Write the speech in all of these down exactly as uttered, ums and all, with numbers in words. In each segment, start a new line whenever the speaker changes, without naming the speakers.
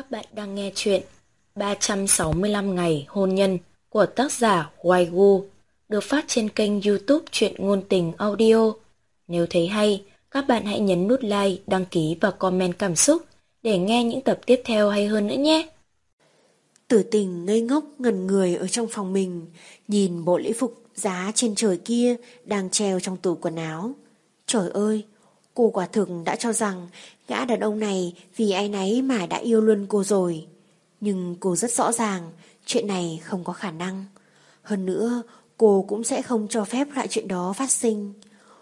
Các bạn đang nghe chuyện ba trăm sáu mươi lăm ngày hôn nhân của tác giả Hoài Gu, được phát trên kênh YouTube Truyện Ngôn Tình Audio. Nếu thấy hay, các bạn hãy nhấn nút like, đăng ký và comment cảm xúc để nghe những tập tiếp theo hay hơn nữa nhé.
Tử Tình ngây ngốc ngẩn người ở trong phòng mình, nhìn bộ lễ phục giá trên trời kia đang treo trong tủ quần áo. Trời ơi, cô quả thực đã cho rằng gã đàn ông này vì áy náy mà đã yêu luôn cô rồi. Nhưng cô rất rõ ràng chuyện này không có khả năng. Hơn nữa, cô cũng sẽ không cho phép loại chuyện đó phát sinh.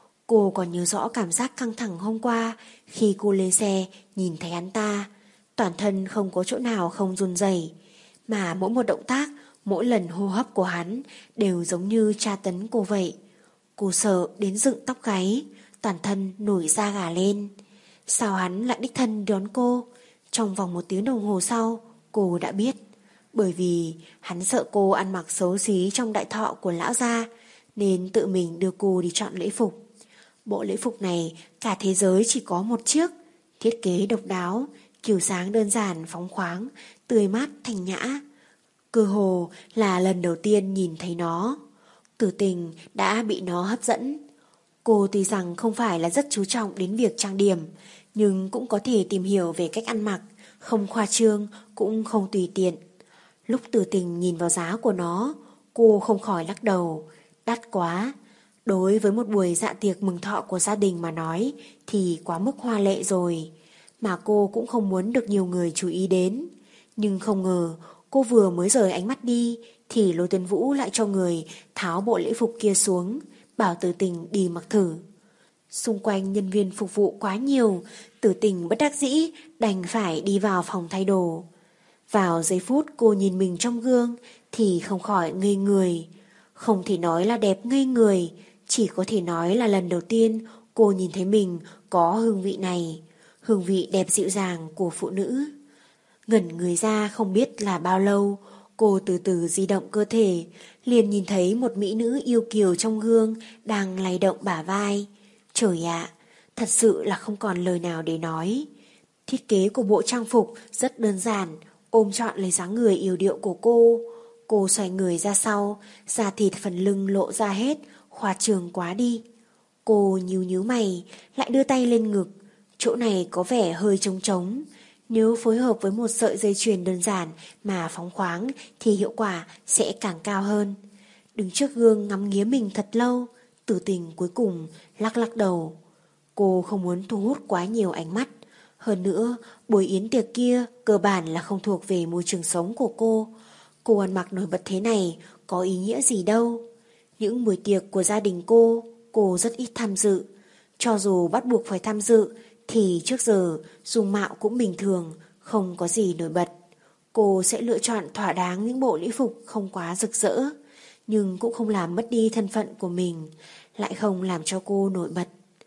Cô còn nhớ rõ cảm giác căng thẳng hôm qua khi cô lên xe nhìn thấy hắn ta. Toàn thân không có chỗ nào không run rẩy, mà mỗi một động tác, mỗi lần hô hấp của hắn đều giống như tra tấn cô vậy. Cô sợ đến dựng tóc gáy, toàn thân nổi da gà lên. Sao hắn lại đích thân đón cô? Trong vòng một tiếng đồng hồ sau, cô đã biết. Bởi vì hắn sợ cô ăn mặc xấu xí trong đại thọ của lão gia, nên tự mình đưa cô đi chọn lễ phục. Bộ lễ phục này cả thế giới chỉ có một chiếc, thiết kế độc đáo, kiểu dáng đơn giản phóng khoáng, tươi mát thanh nhã. Cơ hồ là lần đầu tiên nhìn thấy nó, Tử Tình đã bị nó hấp dẫn. Cô tuy rằng không phải là rất chú trọng đến việc trang điểm, nhưng cũng có thể tìm hiểu về cách ăn mặc, không khoa trương cũng không tùy tiện. Lúc Tử Tình nhìn vào giá của nó, cô không khỏi lắc đầu, đắt quá. Đối với một buổi dạ tiệc mừng thọ của gia đình mà nói thì quá mức hoa lệ rồi, mà cô cũng không muốn được nhiều người chú ý đến. Nhưng không ngờ cô vừa mới rời ánh mắt đi thì Lôi Tuấn Vũ lại cho người tháo bộ lễ phục kia xuống, bảo Tử Tình đi mặc thử. Xung quanh nhân viên phục vụ quá nhiều, Tử Tình bất đắc dĩ đành phải đi vào phòng thay đồ. Vào giây phút cô nhìn mình trong gương thì không khỏi ngây người. Không thể nói là đẹp ngây người, chỉ có thể nói là lần đầu tiên cô nhìn thấy mình có hương vị này, hương vị đẹp dịu dàng của phụ nữ. Ngẩn người ra không biết là bao lâu, cô từ từ di động cơ thể, liền nhìn thấy một mỹ nữ yêu kiều trong gương đang lay động bả vai. Trời ạ, thật sự là không còn lời nào để nói. Thiết kế của bộ trang phục rất đơn giản, ôm trọn lấy dáng người yêu điệu của cô. Cô xoay người ra sau, da thịt phần lưng lộ ra hết, khoa trương quá đi. Cô nhíu nhíu mày, lại đưa tay lên ngực, chỗ này có vẻ hơi trống trống. Nếu phối hợp với một sợi dây chuyền đơn giản mà phóng khoáng thì hiệu quả sẽ càng cao hơn. Đứng trước gương ngắm nghía mình thật lâu, Tử Tình cuối cùng lắc lắc đầu. Cô không muốn thu hút quá nhiều ánh mắt. Hơn nữa, buổi yến tiệc kia cơ bản là không thuộc về môi trường sống của cô. Cô ăn mặc nổi bật thế này có ý nghĩa gì đâu. Những buổi tiệc của gia đình cô, cô rất ít tham dự. Cho dù bắt buộc phải tham dự thì trước giờ dung mạo cũng bình thường, không có gì nổi bật. Cô sẽ lựa chọn thỏa đáng những bộ lễ phục không quá rực rỡ, nhưng cũng không làm mất đi thân phận của mình, lại không làm cho cô nổi bật.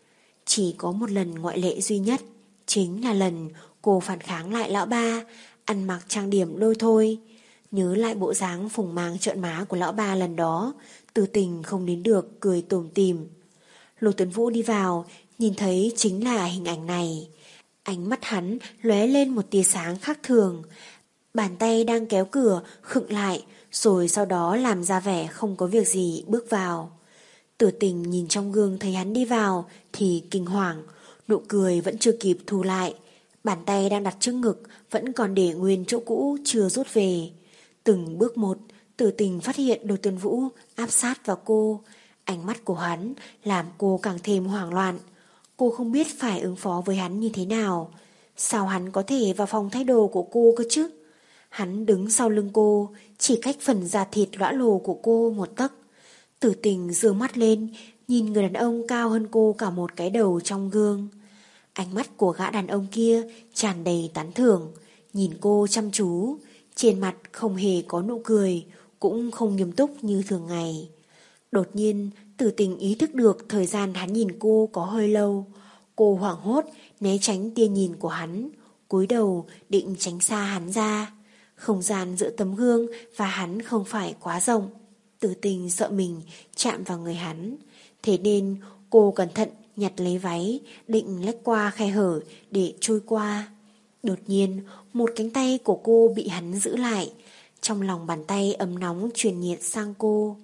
Chỉ có một lần ngoại lệ duy nhất, chính là lần cô phản kháng lại lão ba, ăn mặc trang điểm đôi thôi. Nhớ lại bộ dáng phùng mang trợn má của lão ba lần đó, Tử Tình không đến được cười tủm tỉm. Lô Tuấn Vũ đi vào, nhìn thấy chính là hình ảnh này. Ánh mắt hắn lóe lên một tia sáng khác thường. Bàn tay đang kéo cửa khựng lại, rồi sau đó làm ra vẻ không có việc gì bước vào. Tử Tình nhìn trong gương thấy hắn đi vào thì kinh hoàng, nụ cười vẫn chưa kịp thu lại. Bàn tay đang đặt trước ngực vẫn còn để nguyên chỗ cũ chưa rút về. Từng bước một, Tử Tình phát hiện Lô Tuấn Vũ áp sát vào cô. Ánh mắt của hắn làm cô càng thêm hoảng loạn. Cô không biết phải ứng phó với hắn như thế nào. Sao hắn có thể vào phòng thay đồ của cô cơ chứ? Hắn đứng sau lưng cô, chỉ cách phần da thịt lõa lồ của cô một tấc. Tử Tình giơ mắt lên, nhìn người đàn ông cao hơn cô cả một cái đầu trong gương. Ánh mắt của gã đàn ông kia tràn đầy tán thưởng, nhìn cô chăm chú, trên mặt không hề có nụ cười, cũng không nghiêm túc như thường ngày. Đột nhiên, Tử Tình ý thức được thời gian hắn nhìn cô có hơi lâu. Cô hoảng hốt né tránh tia nhìn của hắn, cúi đầu định tránh xa hắn ra. Không gian giữa tấm gương và hắn không phải quá rộng. Tử Tình sợ mình chạm vào người hắn, thế nên cô cẩn thận nhặt lấy váy, định lách qua khe hở để trôi qua. Đột nhiên, một cánh tay của cô bị hắn giữ lại. Trong lòng bàn tay ấm nóng truyền nhiệt sang cô.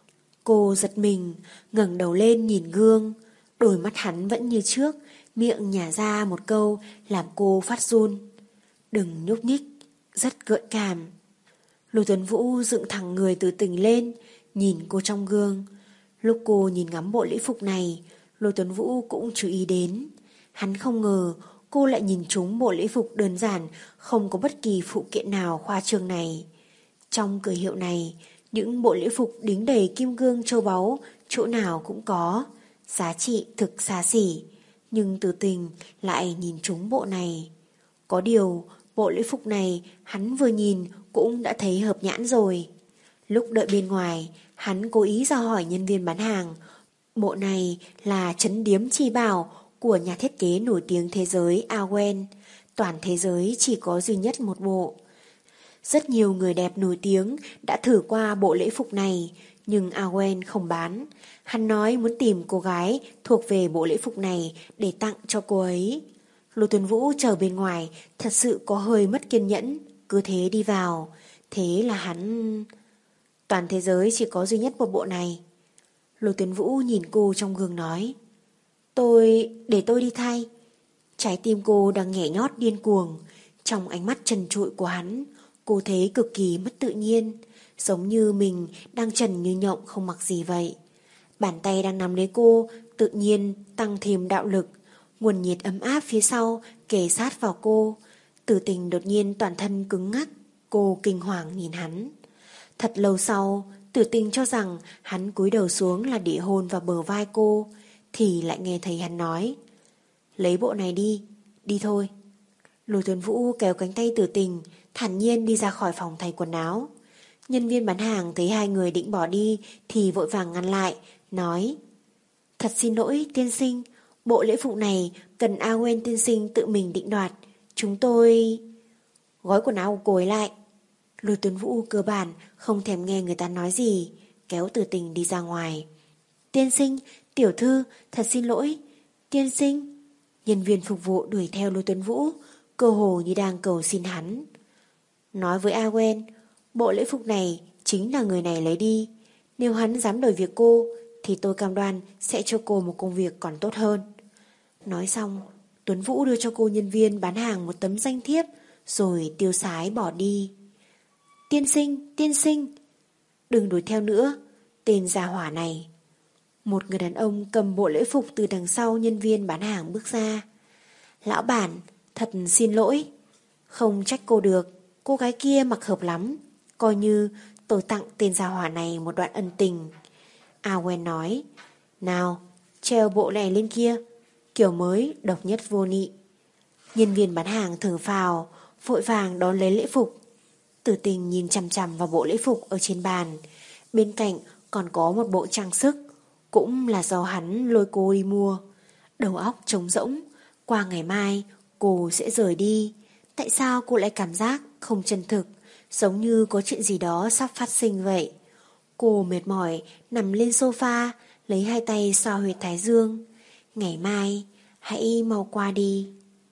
Cô giật mình, ngẩng đầu lên nhìn gương. Đôi mắt hắn vẫn như trước, miệng nhả ra một câu làm cô phát run. Đừng nhúc nhích, rất gợi cảm. Lôi Tuấn Vũ dựng thẳng người từ tỉnh lên, nhìn cô trong gương. Lúc cô nhìn ngắm bộ lễ phục này, Lôi Tuấn Vũ cũng chú ý đến. Hắn không ngờ cô lại nhìn trúng bộ lễ phục đơn giản, không có bất kỳ phụ kiện nào khoa trương này. Trong cửa hiệu này, những bộ lễ phục đính đầy kim cương châu báu, chỗ nào cũng có, giá trị thực xa xỉ. Nhưng Từ Tình lại nhìn trúng bộ này. Có điều, bộ lễ phục này hắn vừa nhìn cũng đã thấy hợp nhãn rồi. Lúc đợi bên ngoài, hắn cố ý ra hỏi nhân viên bán hàng, bộ này là trấn điếm chi bảo của nhà thiết kế nổi tiếng thế giới Awen. Toàn thế giới chỉ có duy nhất một bộ. Rất nhiều người đẹp nổi tiếng đã thử qua bộ lễ phục này, nhưng Awen không bán. Hắn nói muốn tìm cô gái thuộc về bộ lễ phục này để tặng cho cô ấy. Lôi Tuấn Vũ chờ bên ngoài thật sự có hơi mất kiên nhẫn, cứ thế đi vào. Thế là hắn... Toàn thế giới chỉ có duy nhất một bộ này. Lôi Tuấn Vũ nhìn cô trong gương nói, Tôi... để tôi đi thay. Trái tim cô đang nhảy nhót điên cuồng. Trong ánh mắt trần trụi của hắn, cô thấy cực kỳ mất tự nhiên, giống như mình đang trần như nhộng không mặc gì vậy. Bàn tay đang nắm lấy cô tự nhiên tăng thêm đạo lực. Nguồn nhiệt ấm áp phía sau kề sát vào cô. Từ Tình đột nhiên toàn thân cứng ngắc. Cô kinh hoàng nhìn hắn. Thật lâu sau, Tử Tình cho rằng hắn cúi đầu xuống là để hôn vào bờ vai cô, thì lại nghe thấy hắn nói, lấy bộ này đi, đi thôi. Lôi Tuấn Vũ kéo cánh tay Tử Tình, thản nhiên đi ra khỏi phòng thay quần áo. Nhân viên bán hàng thấy hai người định bỏ đi thì vội vàng ngăn lại, nói, thật xin lỗi tiên sinh, bộ lễ phục này cần Awen tiên sinh tự mình định đoạt. Chúng tôi... Gói quần áo của cô ấy lại. Lôi Tuấn Vũ cơ bản không thèm nghe người ta nói gì, kéo Từ Tình đi ra ngoài. Tiên sinh, tiểu thư, thật xin lỗi. Tiên sinh. Nhân viên phục vụ đuổi theo Lôi Tuấn Vũ, cơ hồ như đang cầu xin hắn. Nói với Awen, bộ lễ phục này chính là người này lấy đi. Nếu hắn dám đổi việc cô, thì tôi cam đoan sẽ cho cô một công việc còn tốt hơn. Nói xong, Tuấn Vũ đưa cho cô nhân viên bán hàng một tấm danh thiếp, rồi tiêu sái bỏ đi. Tiên sinh, tiên sinh, đừng đuổi theo nữa, tên gia hỏa này. Một người đàn ông cầm bộ lễ phục từ đằng sau nhân viên bán hàng bước ra. Lão bản, thật xin lỗi. Không trách cô được, cô gái kia mặc hợp lắm. Coi như tôi tặng tên gia hỏa này một đoạn ân tình. Awen nói, nào, treo bộ này lên kia, kiểu mới độc nhất vô nhị. Nhân viên bán hàng thở phào, vội vàng đón lấy lễ phục. Tử Tình nhìn chằm chằm vào bộ lễ phục ở trên bàn. Bên cạnh còn có một bộ trang sức, cũng là do hắn lôi cô đi mua. Đầu óc trống rỗng. Qua ngày mai cô sẽ rời đi. Tại sao cô lại cảm giác không chân thực, giống như có chuyện gì đó sắp phát sinh vậy? Cô mệt mỏi nằm lên sofa, lấy hai tay xoa huyệt thái dương. Ngày mai hãy mau qua đi.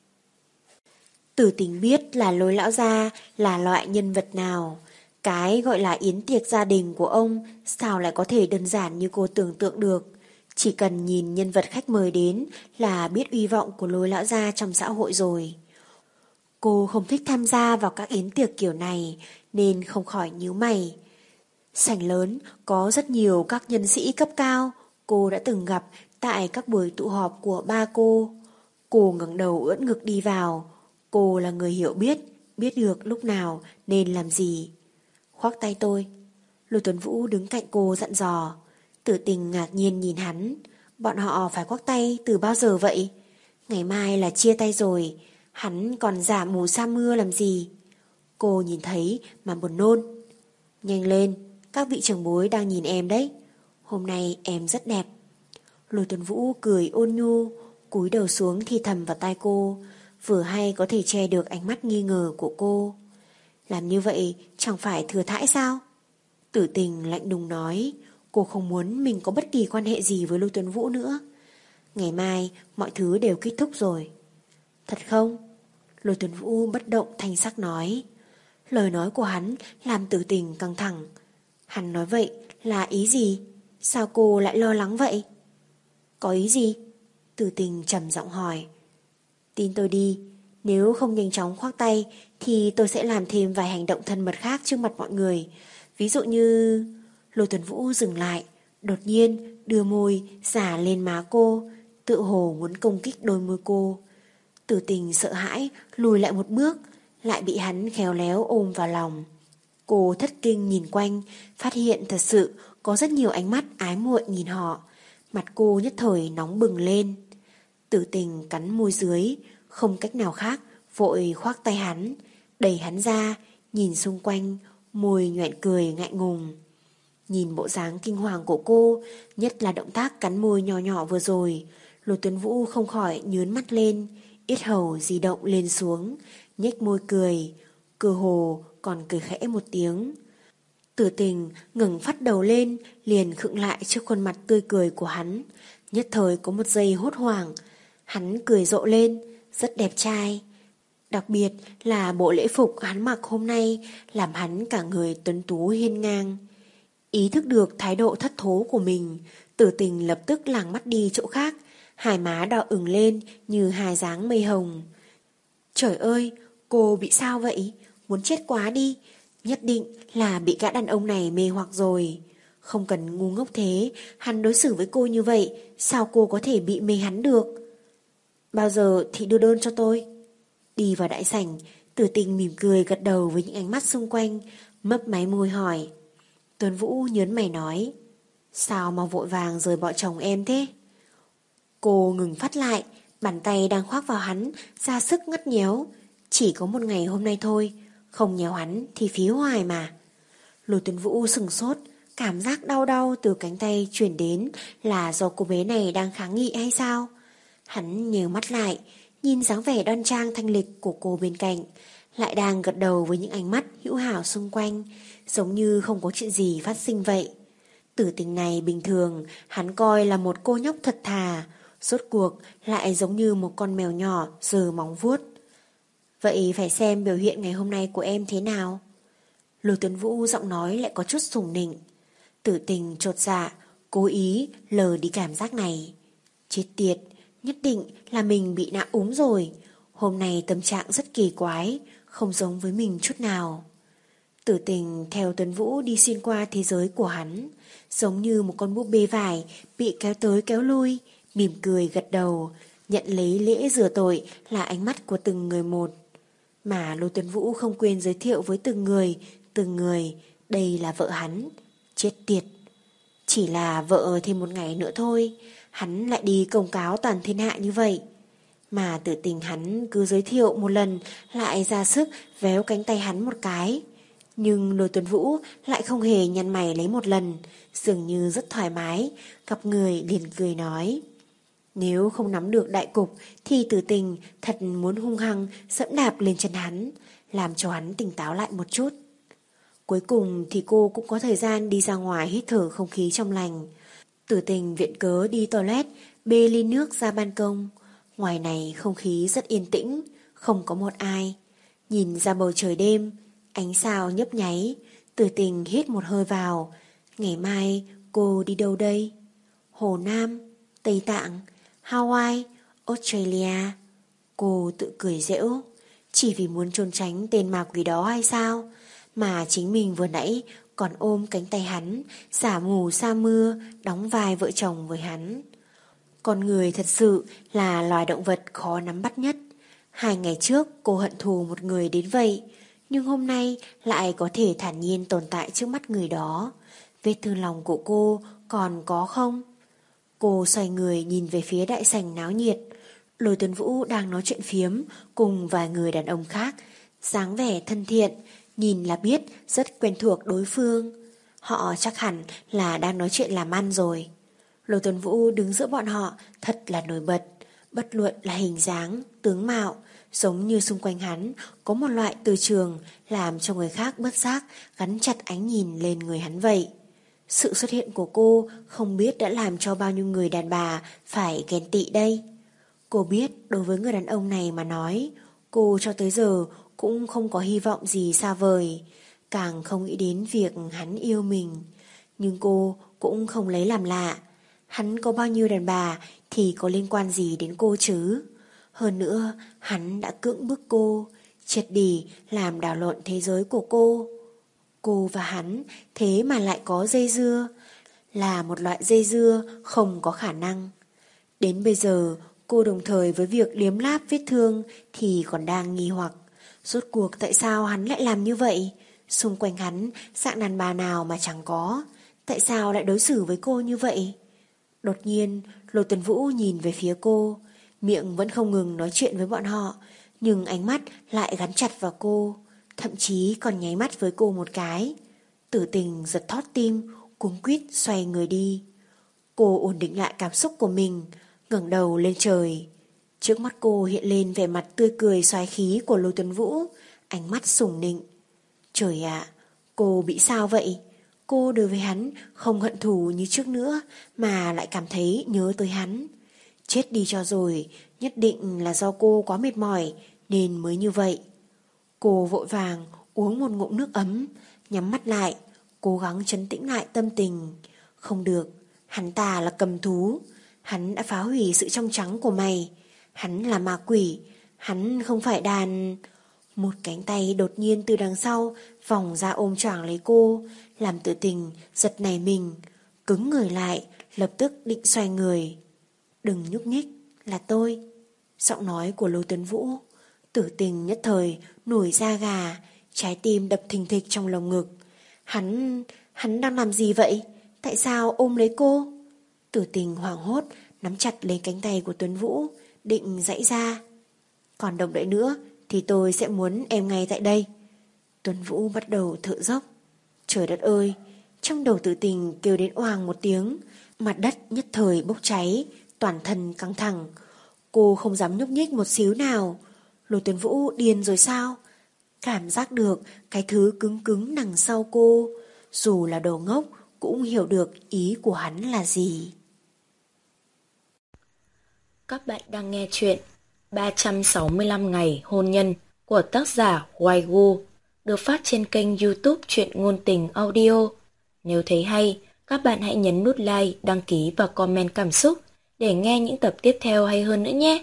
Tử Tình biết là Lôi lão gia là loại nhân vật nào. Cái gọi là yến tiệc gia đình của ông sao lại có thể đơn giản như cô tưởng tượng được. Chỉ cần nhìn nhân vật khách mời đến là biết uy vọng của Lôi lão gia trong xã hội rồi. Cô không thích tham gia vào các yến tiệc kiểu này nên không khỏi nhíu mày. Sảnh lớn có rất nhiều các nhân sĩ cấp cao cô đã từng gặp tại các buổi tụ họp của ba cô. Cô ngẩng đầu ưỡn ngực đi vào. Cô là người hiểu biết, biết được lúc nào nên làm gì. Khoác tay tôi. Lôi Tuấn Vũ đứng cạnh cô dặn dò. Tử Tình ngạc nhiên nhìn hắn. Bọn họ phải khoác tay từ bao giờ vậy? Ngày mai là chia tay rồi, hắn còn giả mù sa mưa làm gì? Cô nhìn thấy mà buồn nôn. Nhanh lên, các vị trưởng bối đang nhìn em đấy. Hôm nay em rất đẹp. Lôi Tuấn Vũ cười ôn nhu, cúi đầu xuống thì thầm vào tai cô, vừa hay có thể che được ánh mắt nghi ngờ của cô. Làm như vậy chẳng phải thừa thãi sao? Tử Tình lạnh lùng nói, cô không muốn mình có bất kỳ quan hệ gì với Lôi Tuấn Vũ nữa. Ngày mai mọi thứ đều kết thúc rồi. Thật không? Lôi Tuấn Vũ bất động thanh sắc nói. Lời nói của hắn làm Tử Tình căng thẳng. Hắn nói vậy là ý gì? Sao cô lại lo lắng vậy? Có ý gì? Tử Tình trầm giọng hỏi. Tin tôi đi, nếu không nhanh chóng khoác tay thì tôi sẽ làm thêm vài hành động thân mật khác trước mặt mọi người. Ví dụ như... Lôi Tuấn Vũ dừng lại, đột nhiên đưa môi xả lên má cô, tự hồ muốn công kích đôi môi cô. Tử Tình sợ hãi lùi lại một bước, lại bị hắn khéo léo ôm vào lòng. Cô thất kinh nhìn quanh, phát hiện thật sự có rất nhiều ánh mắt ái muội nhìn họ. Mặt cô nhất thời nóng bừng lên. Tử Tình cắn môi dưới, không cách nào khác, vội khoác tay hắn, đẩy hắn ra, nhìn xung quanh, môi nhoẻn cười ngại ngùng. Nhìn bộ dáng kinh hoàng của cô, nhất là động tác cắn môi nhỏ nhỏ vừa rồi, Lôi Tuấn Vũ không khỏi nhướn mắt lên, yết hầu di động lên xuống, nhếch môi cười, cơ hồ còn cười khẽ một tiếng. Tử Tình ngẩng phát đầu lên, liền khựng lại trước khuôn mặt tươi cười của hắn, nhất thời có một giây hốt hoảng. Hắn cười rộ lên, rất đẹp trai. Đặc biệt là bộ lễ phục hắn mặc hôm nay làm hắn cả người tuấn tú hiên ngang. Ý thức được thái độ thất thố của mình, Tử Tình lập tức lảng mắt đi chỗ khác, hai má đỏ ửng lên như hai dáng mây hồng. Trời ơi, cô bị sao vậy? Muốn chết quá đi. Nhất định là bị gã đàn ông này mê hoặc rồi. Không cần ngu ngốc thế, hắn đối xử với cô như vậy, sao cô có thể bị mê hắn được? Bao giờ thì đưa đơn cho tôi? Đi vào đại sảnh, Tử Tình mỉm cười gật đầu với những ánh mắt xung quanh, mấp máy môi hỏi. Tuấn Vũ nhớn mày nói, sao mà vội vàng rời bỏ chồng em thế? Cô ngừng phát lại, bàn tay đang khoác vào hắn, ra sức ngắt nhéo. Chỉ có một ngày hôm nay thôi, không nhéo hắn thì phí hoài mà. Lôi Tuấn Vũ sừng sốt, cảm giác đau đau từ cánh tay chuyển đến là do cô bé này đang kháng nghị hay sao? Hắn nhớ mắt lại, nhìn dáng vẻ đoan trang thanh lịch của cô bên cạnh, lại đang gật đầu với những ánh mắt hữu hảo xung quanh, giống như không có chuyện gì phát sinh vậy. Tử Tình này bình thường hắn coi là một cô nhóc thật thà, rốt cuộc lại giống như một con mèo nhỏ giơ móng vuốt. Vậy phải xem biểu hiện ngày hôm nay của em thế nào. Lôi Tuấn Vũ giọng nói lại có chút sủng nịnh. Tử Tình chột dạ, cố ý lờ đi cảm giác này. Chết tiệt, nhất định là mình bị nạ úng rồi. Hôm nay tâm trạng rất kỳ quái, không giống với mình chút nào. Tử Tình theo Tuấn Vũ đi xuyên qua thế giới của hắn, giống như một con búp bê vải bị kéo tới kéo lui, mỉm cười gật đầu, nhận lấy lễ rửa tội là ánh mắt của từng người một. Mà Lôi Tuấn Vũ không quên giới thiệu với từng người, từng người, đây là vợ hắn. Chết tiệt. Chỉ là vợ thêm một ngày nữa thôi, hắn lại đi công cáo toàn thiên hạ như vậy. Mà Tử Tình hắn cứ giới thiệu một lần lại ra sức véo cánh tay hắn một cái. Nhưng Lôi Tuấn Vũ lại không hề nhăn mày lấy một lần, dường như rất thoải mái, gặp người liền cười nói. Nếu không nắm được đại cục thì Tử Tình thật muốn hung hăng dẫm đạp lên chân hắn, làm cho hắn tỉnh táo lại một chút. Cuối cùng thì cô cũng có thời gian đi ra ngoài hít thở không khí trong lành. Tử Tình viện cớ đi toilet, bê ly nước ra ban công. Ngoài này không khí rất yên tĩnh, không có một ai. Nhìn ra bầu trời đêm, ánh sao nhấp nháy, Tử Tình hít một hơi vào. Ngày mai cô đi đâu đây? Hồ Nam, Tây Tạng, Hawaii, Australia. Cô tự cười giễu. Chỉ vì muốn trốn tránh tên ma quỷ đó hay sao? Mà chính mình vừa nãy còn ôm cánh tay hắn, xả mù sa mưa, đóng vai vợ chồng với hắn. Con người thật sự là loài động vật khó nắm bắt nhất. Hai ngày trước cô hận thù một người đến vậy, nhưng hôm nay lại có thể thản nhiên tồn tại trước mắt người đó. Vết thương lòng của cô còn có không? Cô xoay người nhìn về phía đại sảnh náo nhiệt. Lôi Tuấn Vũ đang nói chuyện phiếm cùng vài người đàn ông khác, dáng vẻ thân thiện, nhìn là biết rất quen thuộc đối phương. Họ chắc hẳn là đang nói chuyện làm ăn rồi. Lôi Tuấn Vũ đứng giữa bọn họ thật là nổi bật, bất luận là hình dáng, tướng mạo, giống như xung quanh hắn có một loại từ trường làm cho người khác bất giác gắn chặt ánh nhìn lên người hắn vậy. Sự xuất hiện của cô không biết đã làm cho bao nhiêu người đàn bà phải ghen tị đây. Cô biết đối với người đàn ông này mà nói, Cô cho tới giờ cũng không có hy vọng gì xa vời, càng không nghĩ đến việc hắn yêu mình. Nhưng cô cũng không lấy làm lạ. Hắn có bao nhiêu đàn bà thì có liên quan gì đến cô chứ? Hơn nữa, hắn đã cưỡng bức cô, triệt để làm đảo lộn thế giới của cô. Cô và hắn thế mà lại có dây dưa, là một loại dây dưa không có khả năng. Đến bây giờ, cô đồng thời với việc liếm láp vết thương thì còn đang nghi hoặc. Rốt cuộc tại sao hắn lại làm như vậy? Xung quanh hắn dạng đàn bà nào mà chẳng có. Tại sao lại đối xử với cô như vậy? Đột nhiên, Lô Tuấn Vũ nhìn về phía cô, miệng vẫn không ngừng nói chuyện với bọn họ, nhưng ánh mắt lại gắn chặt vào cô, thậm chí còn nháy mắt với cô một cái. Tử Tình giật thót tim, cuống quýt xoay người đi. Cô ổn định lại cảm xúc của mình, ngẩng đầu lên trời. Trước mắt cô hiện lên vẻ mặt tươi cười xoái khí của Lô Tuấn Vũ, ánh mắt sủng nịnh. Trời ạ, cô bị sao vậy? Cô đối với hắn không hận thù như trước nữa, mà lại cảm thấy nhớ tới hắn. Chết đi cho rồi, nhất định là do cô quá mệt mỏi nên mới như vậy. Cô vội vàng uống một ngụm nước ấm, nhắm mắt lại, cố gắng trấn tĩnh lại tâm tình. Không được, hắn ta là cầm thú, hắn đã phá hủy sự trong trắng của mày. Hắn là ma quỷ, hắn không phải đàn... Một cánh tay đột nhiên từ đằng sau vòng ra ôm choàng lấy cô, làm Tử Tình giật nảy mình, cứng người lại, lập tức định xoay người. Đừng nhúc nhích, là tôi. Giọng nói của Lô Tuấn Vũ. Tử Tình nhất thời nổi da gà, trái tim đập thình thịch trong lồng ngực. Hắn, hắn đang làm gì vậy? Tại sao ôm lấy cô? Tử Tình hoảng hốt nắm chặt lấy cánh tay của Tuấn Vũ, định giãy ra. Còn động đậy nữa thì tôi sẽ muốn em ngay tại đây. Tuấn Vũ bắt đầu thở dốc. Trời đất ơi, trong đầu Tử Tình kêu đến oàng một tiếng, mặt đất nhất thời bốc cháy, toàn thân căng thẳng. Cô không dám nhúc nhích một xíu nào. Lô Tuấn Vũ điên rồi sao? Cảm giác được cái thứ cứng cứng đằng sau cô, dù là đồ ngốc cũng hiểu được ý của hắn là gì.
Các bạn đang nghe chuyện ba trăm sáu mươi lăm ngày hôn nhân của tác giả Waigu, được phát trên kênh YouTube Truyện Ngôn Tình Audio. Nếu thấy hay, các bạn hãy nhấn nút like, đăng ký và comment cảm xúc để nghe những tập tiếp theo hay hơn nữa nhé.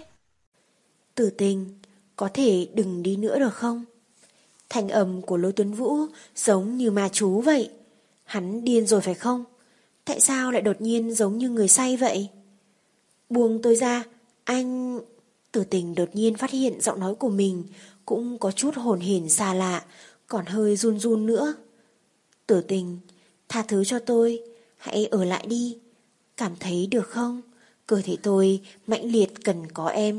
Tử Tình, có thể đừng đi nữa được không? Thanh âm của Lô Tuấn Vũ giống như ma chú vậy. Hắn điên rồi phải không? Tại sao lại đột nhiên giống như người say vậy? Buông tôi ra, anh... Tử Tình đột nhiên phát hiện giọng nói của mình cũng có chút hồn hển xa lạ, còn hơi run run nữa. Tử Tình, tha thứ cho tôi, hãy ở lại đi. Cảm thấy được không? Cơ thể tôi mãnh liệt cần có em.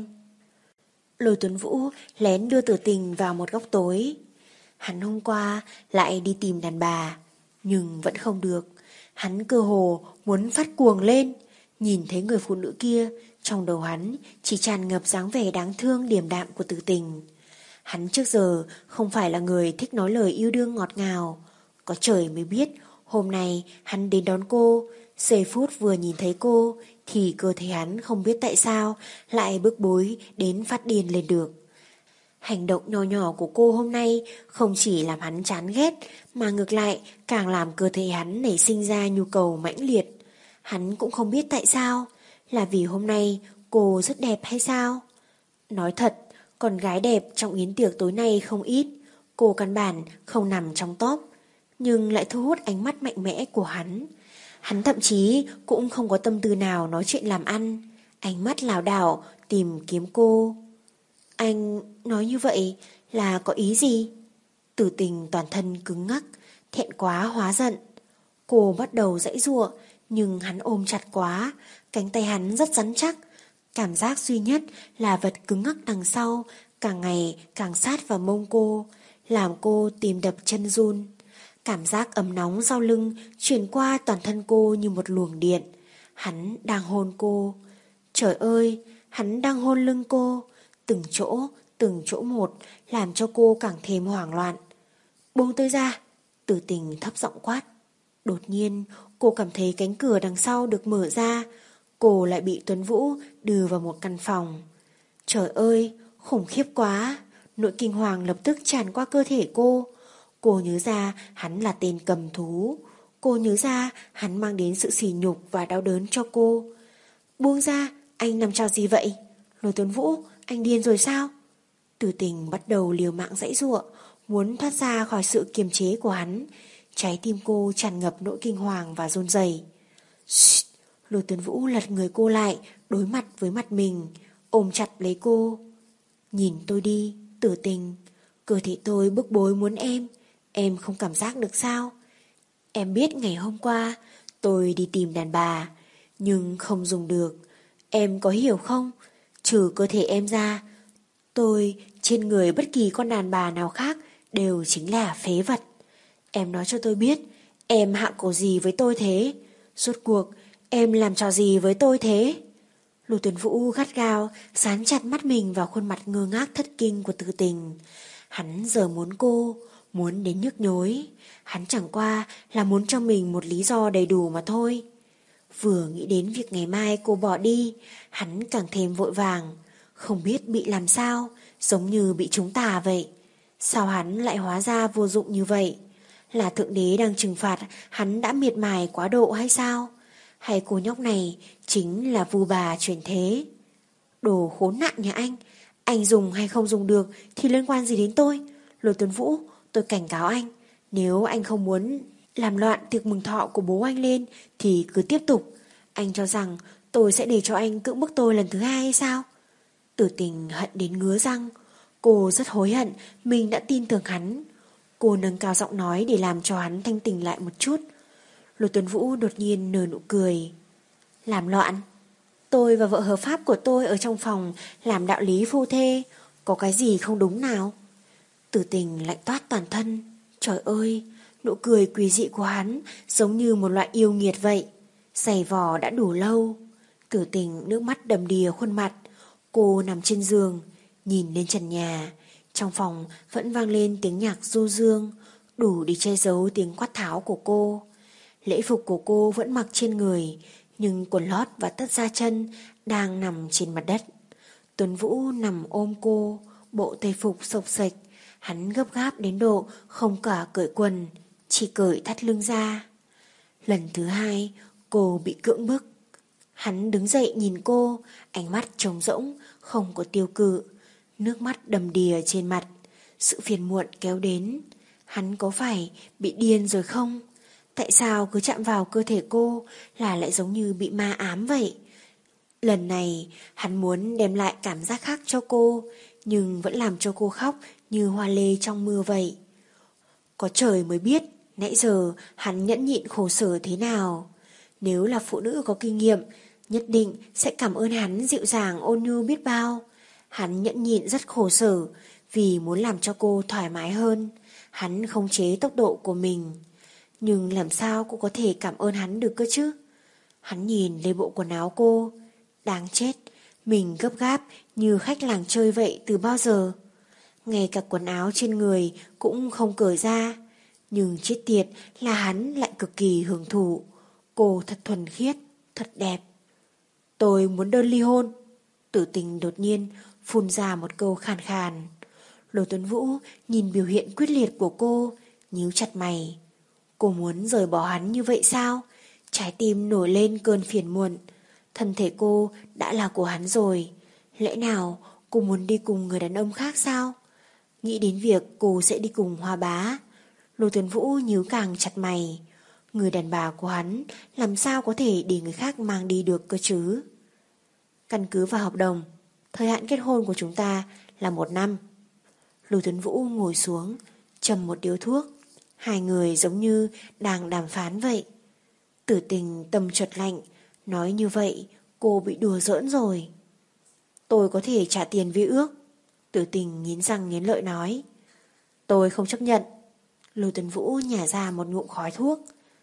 Lôi Tuấn Vũ lén đưa Tử Tình vào một góc tối. Hắn hôm qua lại đi tìm đàn bà, nhưng vẫn không được. Hắn cơ hồ muốn phát cuồng lên. Nhìn thấy người phụ nữ kia, trong đầu hắn chỉ tràn ngập dáng vẻ đáng thương điềm đạm của Tử Tình. Hắn trước giờ không phải là người thích nói lời yêu đương ngọt ngào. Có trời mới biết, hôm nay hắn đến đón cô, giây phút vừa nhìn thấy cô thì cơ thể hắn không biết tại sao lại bức bối đến phát điên lên được. Hành động nhỏ nhỏ của cô hôm nay không chỉ làm hắn chán ghét, mà ngược lại càng làm cơ thể hắn nảy sinh ra nhu cầu mãnh liệt. Hắn cũng không biết tại sao, là vì hôm nay cô rất đẹp hay sao? Nói thật, con gái đẹp trong yến tiệc tối nay không ít, cô căn bản không nằm trong top, nhưng lại thu hút ánh mắt mạnh mẽ của hắn. Hắn thậm chí cũng không có tâm tư nào nói chuyện làm ăn, ánh mắt lảo đảo tìm kiếm cô. Anh nói như vậy là có ý gì? Tử Tình toàn thân cứng ngắc, thẹn quá hóa giận. Cô bắt đầu giãy giụa, nhưng hắn ôm chặt quá, cánh tay hắn rất rắn chắc. Cảm giác duy nhất là vật cứng ngắc đằng sau càng ngày càng sát vào mông cô, làm cô tim đập chân run. Cảm giác ấm nóng sau lưng truyền qua toàn thân cô như một luồng điện. Hắn đang hôn cô. Trời ơi, hắn đang hôn lưng cô, từng chỗ, từng chỗ một, làm cho cô càng thêm hoảng loạn. Buông tôi ra, Tử Tình thấp giọng quát. Đột nhiên, cô cảm thấy cánh cửa đằng sau được mở ra. Cô lại bị Tuấn Vũ đưa vào một căn phòng. Trời ơi, khủng khiếp quá. Nỗi kinh hoàng lập tức tràn qua cơ thể cô. Cô nhớ ra hắn là tên cầm thú. Cô nhớ ra hắn mang đến sự sỉ nhục và đau đớn cho cô. Buông ra, anh làm trò gì vậy? Lôi Tuấn Vũ, anh điên rồi sao? Tử Tình bắt đầu liều mạng giãy giụa, muốn thoát ra khỏi sự kiềm chế của hắn. Trái tim cô tràn ngập nỗi kinh hoàng và run rẩy. Lôi Tuấn Vũ lật người cô lại, đối mặt với mặt mình, ôm chặt lấy cô. Nhìn tôi đi, Tử Tình, cơ thể tôi bức bối muốn em, em không cảm giác được sao? Em biết ngày hôm qua tôi đi tìm đàn bà, nhưng không dùng được. Em có hiểu không? Trừ cơ thể em ra, tôi trên người bất kỳ con đàn bà nào khác đều chính là phế vật. Em nói cho tôi biết, em hạ cổ gì với tôi thế? Rốt cuộc em làm trò gì với tôi thế? Lục Tuấn Vũ gắt gao dán chặt mắt mình vào khuôn mặt ngơ ngác thất kinh của Tử Tình. Hắn giờ muốn cô, muốn đến nhức nhối. Hắn chẳng qua là muốn cho mình một lý do đầy đủ mà thôi. Vừa nghĩ đến việc ngày mai cô bỏ đi, hắn càng thêm vội vàng. Không biết bị làm sao, giống như bị trúng tà vậy. Sao hắn lại hóa ra vô dụng như vậy? Là Thượng Đế đang trừng phạt hắn đã miệt mài quá độ hay sao? Hay cô nhóc này chính là vù bà chuyển thế? Đồ khốn nạn nhà anh, anh dùng hay không dùng được thì liên quan gì đến tôi? Lôi Tuấn Vũ, tôi cảnh cáo anh, nếu anh không muốn làm loạn tiệc mừng thọ của bố anh lên thì cứ tiếp tục. Anh cho rằng tôi sẽ để cho anh cưỡng bức tôi lần thứ hai hay sao? Tử Tình hận đến ngứa răng. Cô rất hối hận mình đã tin tưởng hắn. Cô nâng cao giọng nói để làm cho hắn thanh tỉnh lại một chút. Lôi Tuấn Vũ đột nhiên nở nụ cười. Làm loạn? Tôi và vợ hợp pháp của tôi ở trong phòng làm đạo lý phu thê, có cái gì không đúng nào? Tử Tình lạnh toát toàn thân. Trời ơi, nụ cười quỷ dị của hắn giống như một loại yêu nghiệt vậy. Giày vò đã đủ lâu. Tử Tình nước mắt đầm đìa khuôn mặt. Cô nằm trên giường, nhìn lên trần nhà. Trong phòng vẫn vang lên tiếng nhạc du dương, đủ để che giấu tiếng quát tháo của cô. Lễ phục của cô vẫn mặc trên người, nhưng quần lót và tất da chân đang nằm trên mặt đất. Tuấn Vũ nằm ôm cô, bộ tây phục xộc xệch. Hắn gấp gáp đến độ không cả cởi quần, chỉ cởi thắt lưng ra. Lần thứ hai cô bị cưỡng bức. Hắn đứng dậy nhìn cô, ánh mắt trống rỗng, không có tiêu cự. Nước mắt đầm đìa trên mặt. Sự phiền muộn kéo đến. Hắn có phải bị điên rồi không? Tại sao cứ chạm vào cơ thể cô là lại giống như bị ma ám vậy? Lần này hắn muốn đem lại cảm giác khác cho cô, nhưng vẫn làm cho cô khóc như hoa lê trong mưa vậy. Có trời mới biết nãy giờ hắn nhẫn nhịn khổ sở thế nào. Nếu là phụ nữ có kinh nghiệm, nhất định sẽ cảm ơn hắn dịu dàng ôn nhu biết bao. Hắn nhẫn nhịn rất khổ sở vì muốn làm cho cô thoải mái hơn. Hắn khống chế tốc độ của mình. Nhưng làm sao cô có thể cảm ơn hắn được cơ chứ? Hắn nhìn lên bộ quần áo cô. Đáng chết, mình gấp gáp như khách làng chơi vậy từ bao giờ? Ngay cả quần áo trên người cũng không cởi ra. Nhưng chết tiệt là hắn lại cực kỳ hưởng thụ. Cô thật thuần khiết, thật đẹp. Tôi muốn đơn ly hôn. Tử Tình đột nhiên phun ra một câu khàn khàn. Lôi Tuấn Vũ nhìn biểu hiện quyết liệt của cô, nhíu chặt mày. Cô muốn rời bỏ hắn như vậy sao? Trái tim nổi lên cơn phiền muộn. Thân thể cô đã là của hắn rồi. Lẽ nào cô muốn đi cùng người đàn ông khác sao? Nghĩ đến việc cô sẽ đi cùng Hoa Bá, Lôi Tuấn Vũ nhíu càng chặt mày. Người đàn bà của hắn làm sao có thể để người khác mang đi được cơ chứ? Căn cứ vào hợp đồng, thời hạn kết hôn của chúng ta là một năm. Lôi Tuấn Vũ ngồi xuống, châm một điếu thuốc. Hai người giống như đang đàm phán vậy. Tử Tình tâm chợt lạnh. Nói như vậy cô bị đùa giỡn rồi. Tôi có thể trả tiền vi ước. Tử Tình nghiến răng nghiến lợi nói. Tôi không chấp nhận. Lôi Tuấn Vũ nhả ra một ngụm khói thuốc.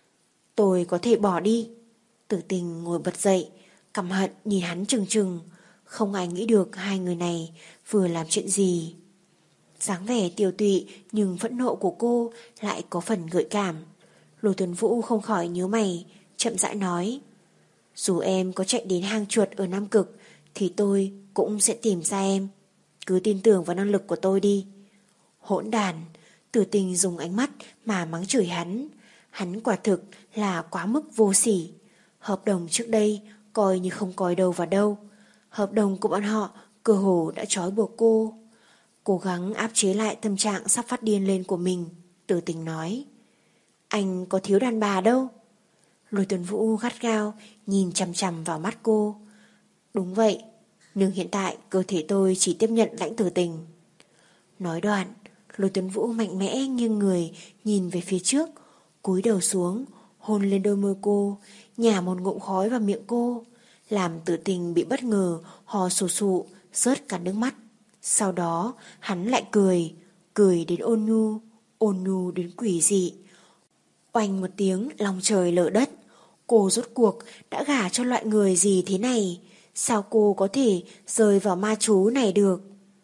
Tôi có thể bỏ đi. Tử Tình ngồi bật dậy, căm hận nhìn hắn trừng trừng. Không ai nghĩ được hai người này vừa làm chuyện gì. Dáng vẻ tiều tụy nhưng phẫn nộ của cô lại có phần gợi cảm. Lôi Tuấn Vũ không khỏi nhíu mày, chậm rãi nói. Dù em có chạy đến hang chuột ở Nam Cực thì tôi cũng sẽ tìm ra em. Cứ tin tưởng vào năng lực của tôi đi. Hỗn đàn. Tử Tình dùng ánh mắt mà mắng chửi hắn. Hắn quả thực là quá mức vô sỉ. Hợp đồng trước đây coi như không coi đâu vào đâu. Hợp đồng của bọn họ cơ hồ đã trói buộc cô. Cố gắng áp chế lại tâm trạng sắp phát điên lên của mình, Tử Tình nói: Anh có thiếu đàn bà đâu. Lôi Tuấn Vũ gắt gao nhìn chằm chằm vào mắt cô. Đúng vậy, nhưng hiện tại cơ thể tôi chỉ tiếp nhận Lãnh Tử Tình. Nói đoạn, Lôi Tuấn Vũ mạnh mẽ nghiêng người nhìn về phía trước, cúi đầu xuống, hôn lên đôi môi cô, nhả một ngụm khói vào miệng cô, làm Tử Tình bị bất ngờ hò sù sụ, rớt cả nước mắt. Sau đó hắn lại cười, cười đến ôn nhu, ôn nhu đến quỷ dị. Oanh một tiếng lòng trời lở đất. Cô rốt cuộc đã gả cho loại người gì thế này? Sao cô có thể rơi vào ma chú này được?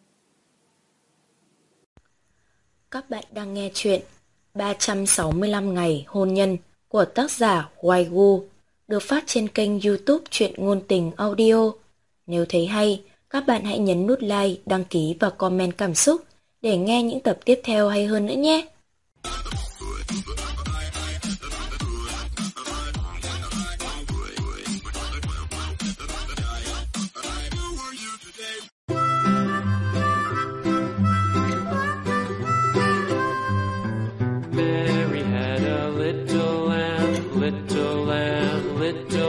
Các bạn đang nghe chuyện ba trăm sáu mươi lăm ngày hôn nhân của tác giả Waigu, được phát trên kênh YouTube Truyện Ngôn Tình Audio. Nếu thấy hay, các bạn hãy nhấn nút like, đăng ký và comment cảm xúc để nghe những tập tiếp theo hay hơn nữa nhé.
Mary had a little lamb, little lamb, little